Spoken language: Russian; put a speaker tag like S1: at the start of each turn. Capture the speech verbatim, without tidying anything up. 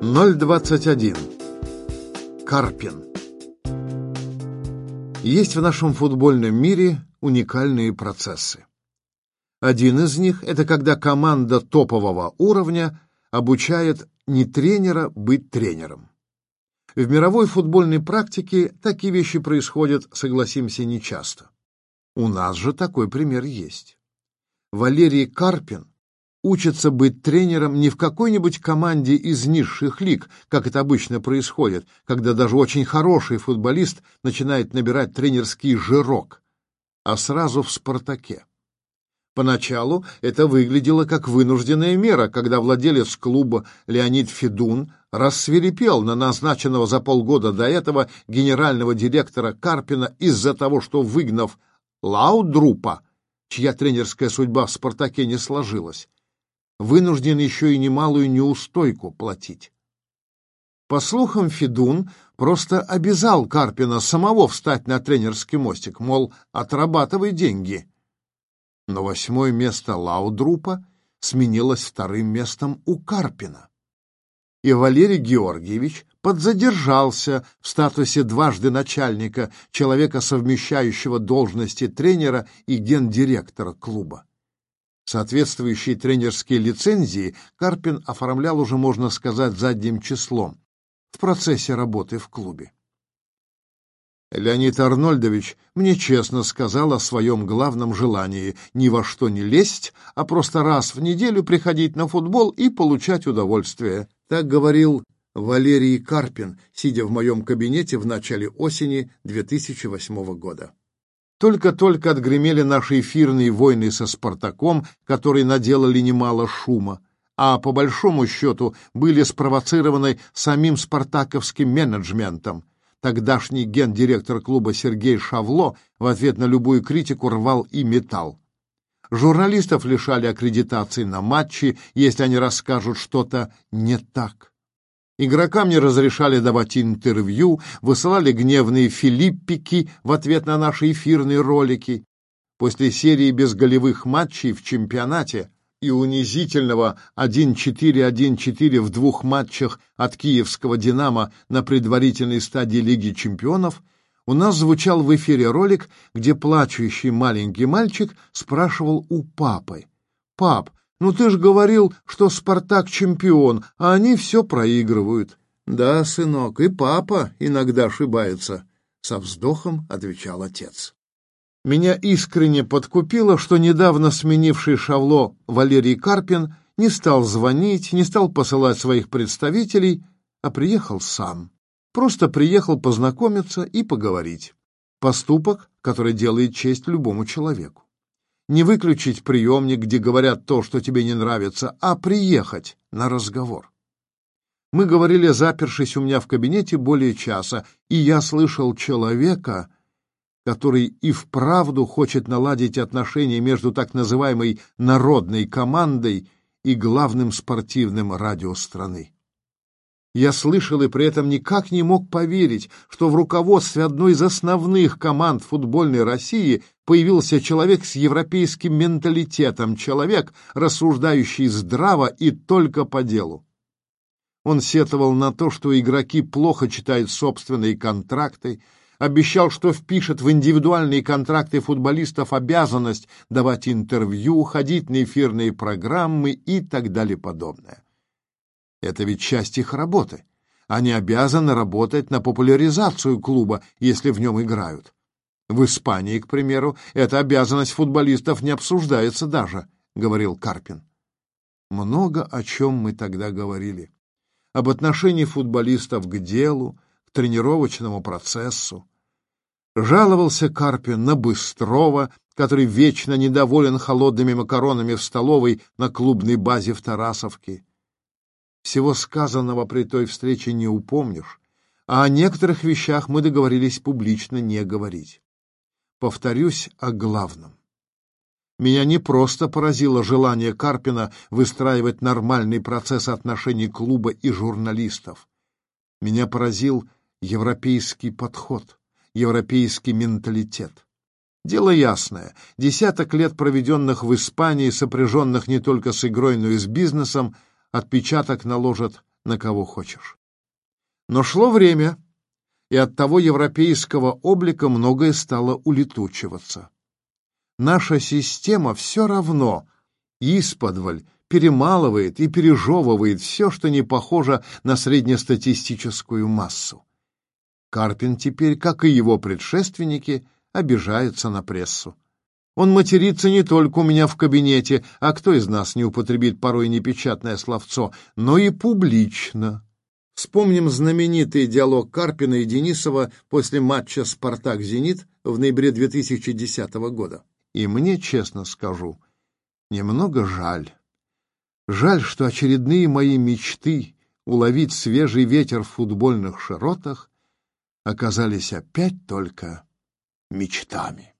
S1: ноль двадцать один. Карпин. Есть в нашем футбольном мире уникальные процессы. Один из них — это когда команда топового уровня обучает не тренера быть тренером. В мировой футбольной практике такие вещи происходят, согласимся, нечасто. У нас же такой пример есть. Валерий Карпин учится быть тренером не в какой-нибудь команде из низших лиг, как это обычно происходит, когда даже очень хороший футболист начинает набирать тренерский жирок, а сразу в «Спартаке». Поначалу это выглядело как вынужденная мера, когда владелец клуба Леонид Федун рассвирепел на назначенного за полгода до этого генерального директора Карпина из-за того, что, выгнав Лаудрупа, чья тренерская судьба в «Спартаке» не сложилась, вынужден еще и немалую неустойку платить. По слухам, Федун просто обязал Карпина самого встать на тренерский мостик, мол, отрабатывай деньги. Но восьмое место Лаудрупа сменилось вторым местом у Карпина. И Валерий Георгиевич подзадержался в статусе дважды начальника, человека, совмещающего должности тренера и гендиректора клуба. Соответствующие тренерские лицензии Карпин оформлял уже, можно сказать, задним числом в процессе работы в клубе. Леонид Арнольдович мне честно сказал о своем главном желании ни во что не лезть, а просто раз в неделю приходить на футбол и получать удовольствие. Так говорил Валерий Карпин, сидя в моем кабинете в начале осени две тысячи восьмого года. Только-только отгремели наши эфирные войны со «Спартаком», которые наделали немало шума, а по большому счету были спровоцированы самим спартаковским менеджментом. Тогдашний гендиректор клуба Сергей Шавло в ответ на любую критику рвал и метал. Журналистов лишали аккредитации на матчи, если они расскажут что-то не так. Игрокам не разрешали давать интервью, высылали гневные филиппики в ответ на наши эфирные ролики. После серии безголевых матчей в чемпионате и унизительного один четыре один четыре в двух матчах от киевского «Динамо» на предварительной стадии Лиги чемпионов у нас звучал в эфире ролик, где плачущий маленький мальчик спрашивал у папы: «Пап, ну ты ж говорил, что «Спартак» чемпион, а они все проигрывают». «Да, сынок, и папа иногда ошибается», — со вздохом отвечал отец. Меня искренне подкупило, что недавно сменивший Шавло Валерий Карпин не стал звонить, не стал посылать своих представителей, а приехал сам. Просто приехал познакомиться и поговорить. Поступок, который делает честь любому человеку. Не выключить приемник, где говорят то, что тебе не нравится, а приехать на разговор. Мы говорили, запершись у меня в кабинете, более часа, и я слышал человека, который и вправду хочет наладить отношения между так называемой народной командой и главным спортивным радио страны. Я слышал и при этом никак не мог поверить, что в руководстве одной из основных команд футбольной России появился человек с европейским менталитетом, человек, рассуждающий здраво и только по делу. Он сетовал на то, что игроки плохо читают собственные контракты, обещал, что впишет в индивидуальные контракты футболистов обязанность давать интервью, ходить на эфирные программы и так далее подобное. Это ведь часть их работы. Они обязаны работать на популяризацию клуба, если в нем играют. В Испании, к примеру, эта обязанность футболистов не обсуждается даже, говорил Карпин. Много о чем мы тогда говорили. Об отношении футболистов к делу, к тренировочному процессу. Жаловался Карпин на Быстрова, который вечно недоволен холодными макаронами в столовой на клубной базе в Тарасовке. Всего сказанного при той встрече не упомнишь, а о некоторых вещах мы договорились публично не говорить. Повторюсь о главном. Меня не просто поразило желание Карпина выстраивать нормальный процесс отношений клуба и журналистов. Меня поразил европейский подход, европейский менталитет. Дело ясное. Десяток лет, проведенных в Испании, сопряженных не только с игрой, но и с бизнесом, отпечаток наложат на кого хочешь. Но шло время, и от того европейского облика многое стало улетучиваться. Наша система все равно исподволь перемалывает и пережевывает все, что не похоже на среднестатистическую массу. Карпин теперь, как и его предшественники, обижается на прессу. Он матерится не только у меня в кабинете, а кто из нас не употребит порой непечатное словцо, но и публично. Вспомним знаменитый диалог Карпина и Денисова после матча «Спартак-Зенит» в ноябре две тысячи десятого года. И мне, честно скажу, немного жаль. Жаль, что очередные мои мечты уловить свежий ветер в футбольных широтах оказались опять только мечтами.